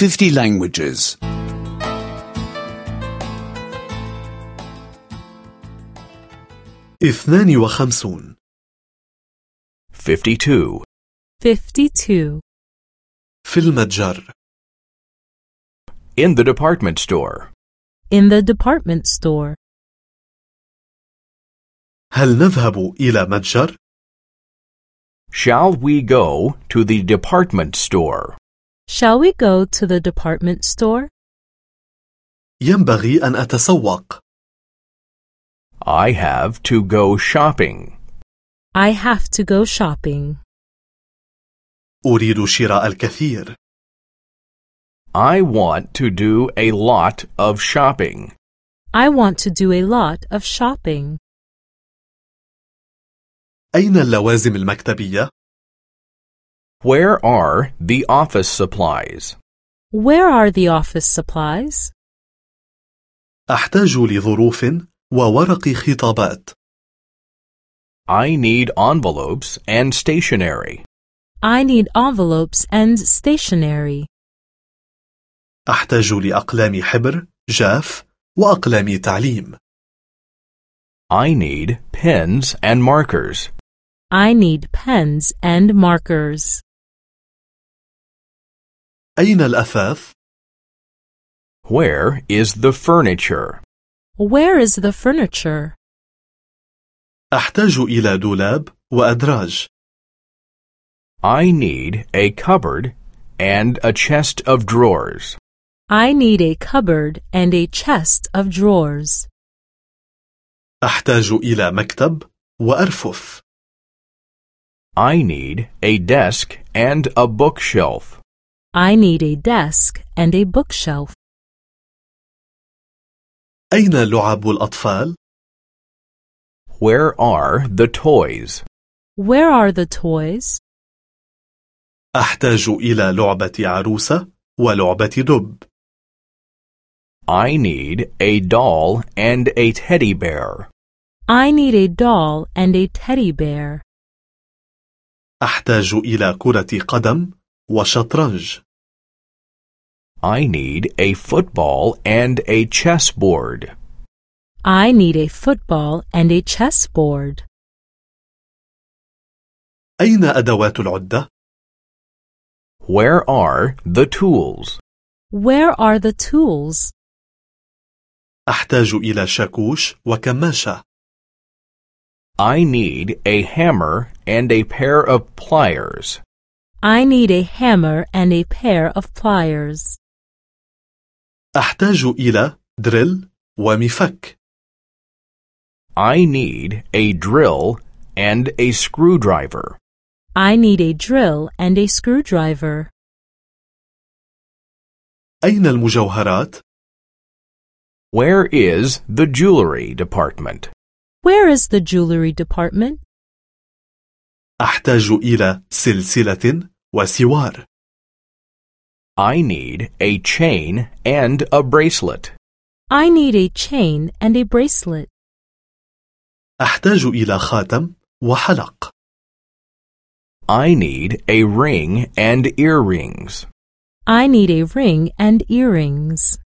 50 languages. 52 52. 52. في المتجر. In the department store. In the department store. هل نذهب إلى متجر؟ Shall we go to the department store? Shall we go to the department store? ينبغي أن أتسوق. I have to go shopping. I have to go shopping. أريد شراء الكثير. I want to do a lot of shopping. I want to do a lot of shopping. أين اللوازم المكتبية؟ Where are the office supplies? Where are the office supplies? أحتاج لظروف وورق خطابات. I need envelopes and stationery. I need envelopes and stationery. أحتاج لأقلام حبر، جاف، وأقلام تعليم. I need pens and markers. I need pens and markers. أين الأثاث؟ Where is the furniture? Where is the furniture? أحتاج إلى دولاب وأدراج. I need a cupboard and a chest of drawers. I need a cupboard and a chest of drawers. أحتاج إلى مكتب وأرفف. I need a desk and a bookshelf. I need a desk and a bookshelf. أين لعب الأطفال؟ Where are the toys? Where are the toys? أحتاج إلى لعبة عروسة ولعبة دب. I need a doll and a teddy bear. I need a doll and a teddy bear. أحتاج إلى كرة قدم وشطرنج. I need a football and a chessboard. I need a football and a chessboard. أين أدوات العدة؟ Where are the tools? Where are the tools? أحتاج إلى شاكوش وكماشة. I need a hammer and a pair of pliers. I need a hammer and a pair of pliers. أحتاج إلى دريل ومفك. I need a drill and a screwdriver. I need a drill and a screwdriver. أين المجوهرات؟ Where is the jewelry department? Where is the jewelry department? أحتاج إلى سلسلة وسوار. I need a chain and a bracelet. I need a chain and a bracelet. أحتاج إلى خاتم وحلق. I need a ring and earrings. I need a ring and earrings.